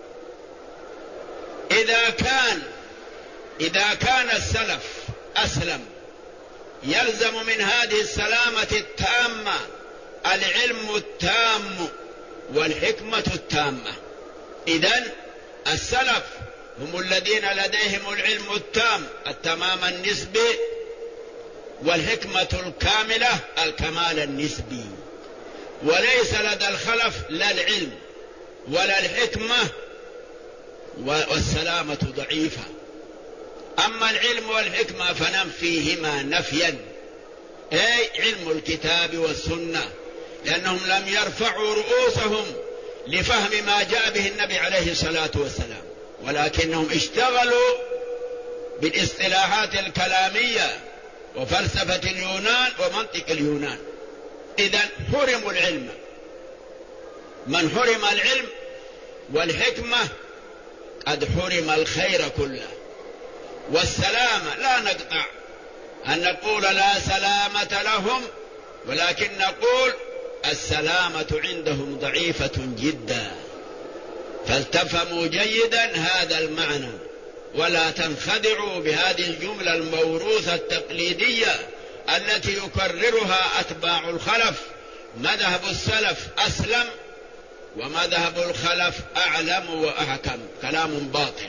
إذا كان السلف أسلم يلزم من هذه السلامة التامة العلم التام والحكمة التامة. إذن السلف هم الذين لديهم العلم التام التمام النسبي والحكمة الكاملة الكمال النسبي، وليس لدى الخلف لا العلم ولا الحكمة، والسلامة ضعيفة. أما العلم والحكمة فننفيهما نفيا، أي علم الكتاب والسنة، لأنهم لم يرفعوا رؤوسهم لفهم ما جاء به النبي عليه الصلاة والسلام، ولكنهم اشتغلوا بالاصطلاحات الكلامية وفلسفة اليونان ومنطق اليونان. إذن حرموا العلم. من حرم العلم والحكمة قد حرم الخير كله. والسلامة لا نقطع أن نقول لا سلامة لهم، ولكن نقول السلامة عندهم ضعيفة جدا. فالتفهموا جيدا هذا المعنى، ولا تنخدعوا بهذه الجملة الموروثة التقليدية التي يكررها أتباع الخلف: مذهب السلف أسلم ومذهب الخلف أعلم وأحكم. كلام باطل.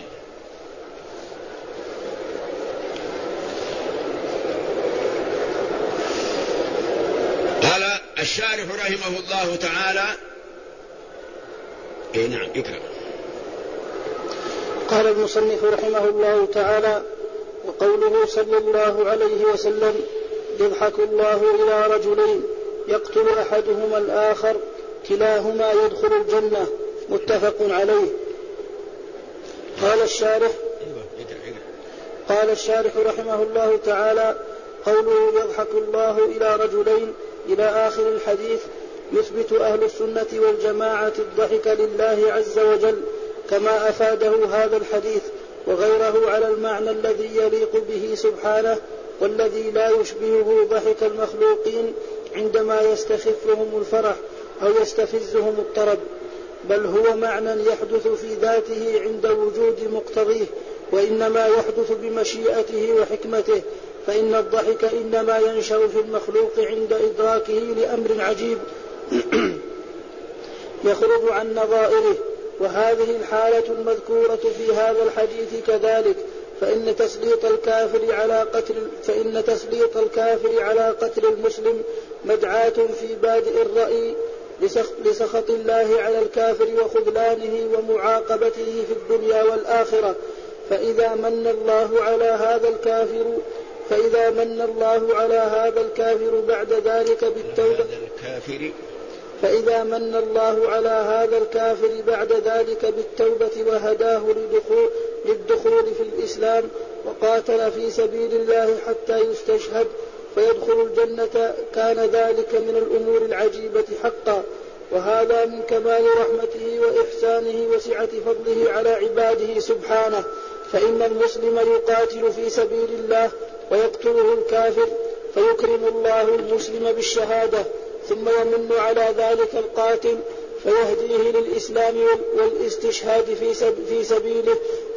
قال الشارح رحمه الله تعالى: نعم اقرأ. قال المصنف رحمه الله تعالى: وقوله صلى الله عليه وسلم: يضحك الله إلى رجلين يقتل أحدهما الآخر كلاهما يدخل الجنة، متفق عليه. قال الشارح رحمه الله تعالى: قوله يضحك الله إلى رجلين إلى آخر الحديث يثبت أهل السنة والجماعة الضحك لله عز وجل كما أفاده هذا الحديث وغيره على المعنى الذي يليق به سبحانه، والذي لا يشبهه ضحك المخلوقين عندما يستخفهم الفرح أو يستفزهم الطرب، بل هو معنى يحدث في ذاته عند وجود مقتضيه، وإنما يحدث بمشيئته وحكمته، فإن الضحك إنما ينشأ في المخلوق عند إدراكه لأمر عجيب يخرج عن نظائره. وهذه الحالة المذكورة في هذا الحديث كذلك، فإن تسليط الكافر على قتل المسلم مدعاة في بادئ الرأي لسخط الله على الكافر وخذلانه ومعاقبته في الدنيا والآخرة. فإذا من الله على هذا الكافر بعد ذلك بالتوبة وهداه للدخول في الإسلام وقاتل في سبيل الله حتى يستشهد فيدخل الجنة، كان ذلك من الأمور العجيبة حقا. وهذا من كمال رحمته وإحسانه وسعة فضله على عباده سبحانه. فإن المسلم يقاتل في سبيل الله ويقتله الكافر، فيكرم الله المسلم بالشهادة، ثم يمن على ذلك القاتل فيهديه للإسلام والاستشهاد في سبيله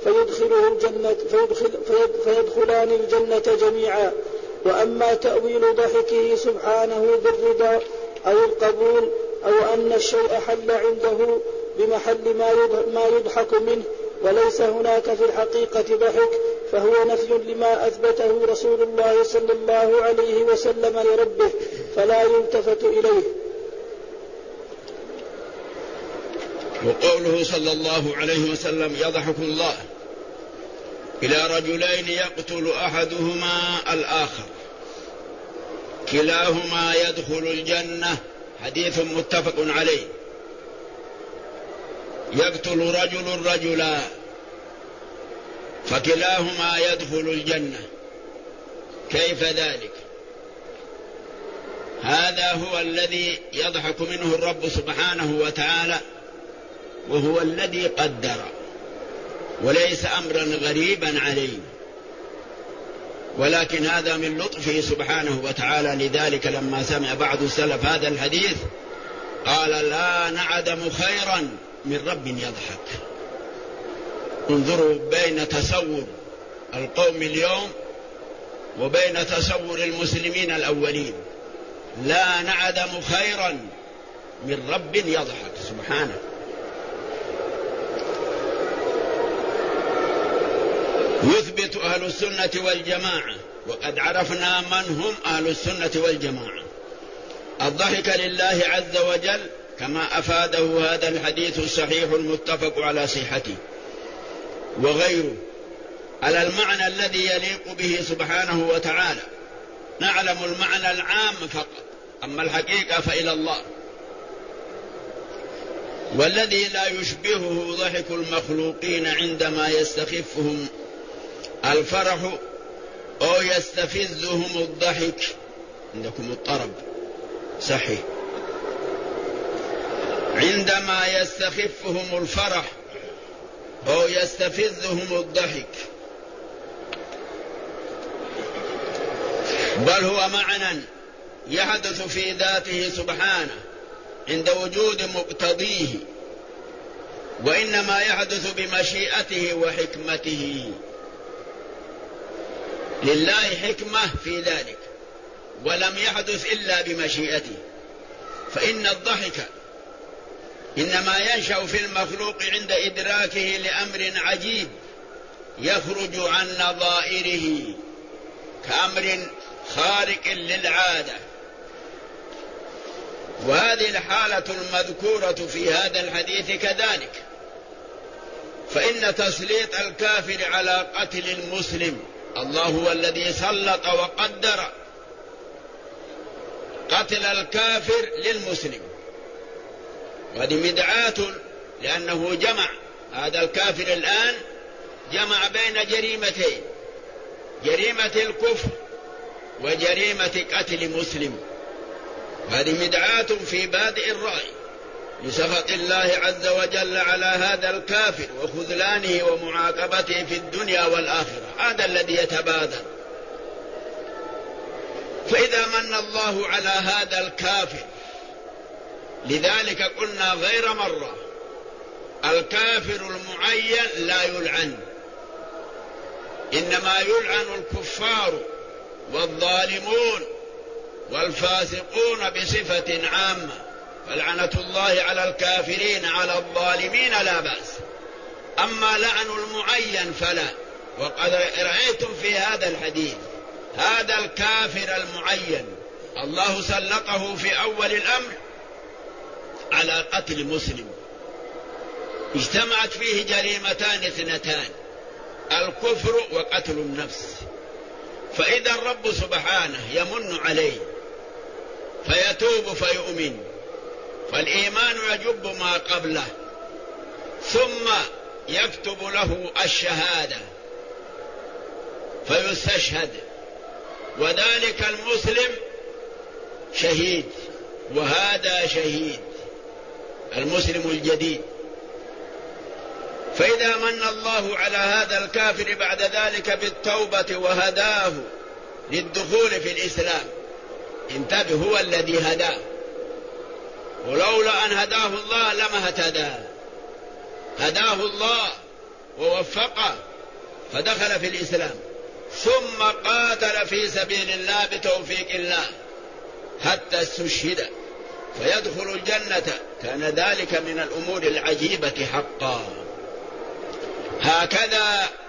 فيدخلان الجنة جميعا. وأما تأويل ضحكه سبحانه بالرضا أو القبول أو أن الشيء حل عنده بمحل ما يضحك منه وليس هناك في الحقيقة ضحك، فهو نفي لما أثبته رسول الله صلى الله عليه وسلم لربه، فلا يلتفت إليه. وقوله صلى الله عليه وسلم: يضحك الله إلى رجلين يقتل أحدهما الآخر كلاهما يدخل الجنة، حديث متفق عليه. يقتل رجل رجلا فكلاهما يدخل الجنة، كيف ذلك؟ هذا هو الذي يضحك منه الرب سبحانه وتعالى، وهو الذي قدر، وليس أمرا غريبا عليه، ولكن هذا من لطفه سبحانه وتعالى. لذلك لما سمع بعض السلف هذا الحديث قال لا نعدم خيرا من رب يضحك. انظروا بين تصور القوم اليوم وبين تصور المسلمين الأولين. لا نعدم خيرا من رب يضحك سبحانه. يثبت أهل السنة والجماعة، وقد عرفنا من هم أهل السنة والجماعة، الضحك لله عز وجل كما أفاده هذا الحديث الصحيح المتفق على صحته وغيره على المعنى الذي يليق به سبحانه وتعالى. نعلم المعنى العام فقط، أما الحقيقة فإلى الله. والذي لا يشبهه ضحك المخلوقين عندما يستخفهم الفرح أو يستفزهم الضحك. عندكم الطرب صحيح. عندما يستخفهم الفرح أو يستفزهم الضحك، بل هو معنى يحدث في ذاته سبحانه عند وجود مقتضيه، وإنما يحدث بمشيئته وحكمته. لله حكمة في ذلك، ولم يحدث إلا بمشيئته. فإن الضحك إنما ينشأ في المخلوق عند إدراكه لأمر عجيب يخرج عن نظائره كأمر خارق للعادة. وهذه الحالة المذكورة في هذا الحديث كذلك. فإن تسليط الكافر على قتل المسلم، الله هو الذي سلط وقدر قتل الكافر للمسلم، وهذه مدعاة، لأنه جمع هذا الكافر الآن جمع بين جريمتين: جريمة الكفر وجريمة قتل مسلم. هذه مدعاة في بادئ الرأي لسخط الله عز وجل على هذا الكافر وخذلانه ومعاقبته في الدنيا والآخرة. هذا الذي يتبادر. فإذا من الله على هذا الكافر، لذلك قلنا غير مرة الكافر المعين لا يلعن، إنما يلعن الكفار والظالمون والفاسقون بصفة عامة. فلعنة الله على الكافرين على الظالمين لا بأس، أما لعن المعين فلا. وقد رأيتم في هذا الحديث هذا الكافر المعين الله سلطه في أول الأمر على قتل مسلم، اجتمعت فيه جريمتان اثنتان: الكفر وقتل النفس. فإذا الرب سبحانه يمن عليه فيتوب فيؤمن، فالإيمان يجب ما قبله، ثم يكتب له الشهادة فيستشهد، وذلك المسلم شهيد وهذا شهيد المسلم الجديد. فإذا من الله على هذا الكافر بعد ذلك بالتوبة وهداه للدخول في الإسلام، انتبه، هو الذي هداه، ولولا أن هداه الله لما اهتدى. هداه الله ووفقه فدخل في الإسلام، ثم قاتل في سبيل الله بتوفيق الله حتى استشهد فيدخل الجنة. كان ذلك من الأمور العجيبة حقا. هكذا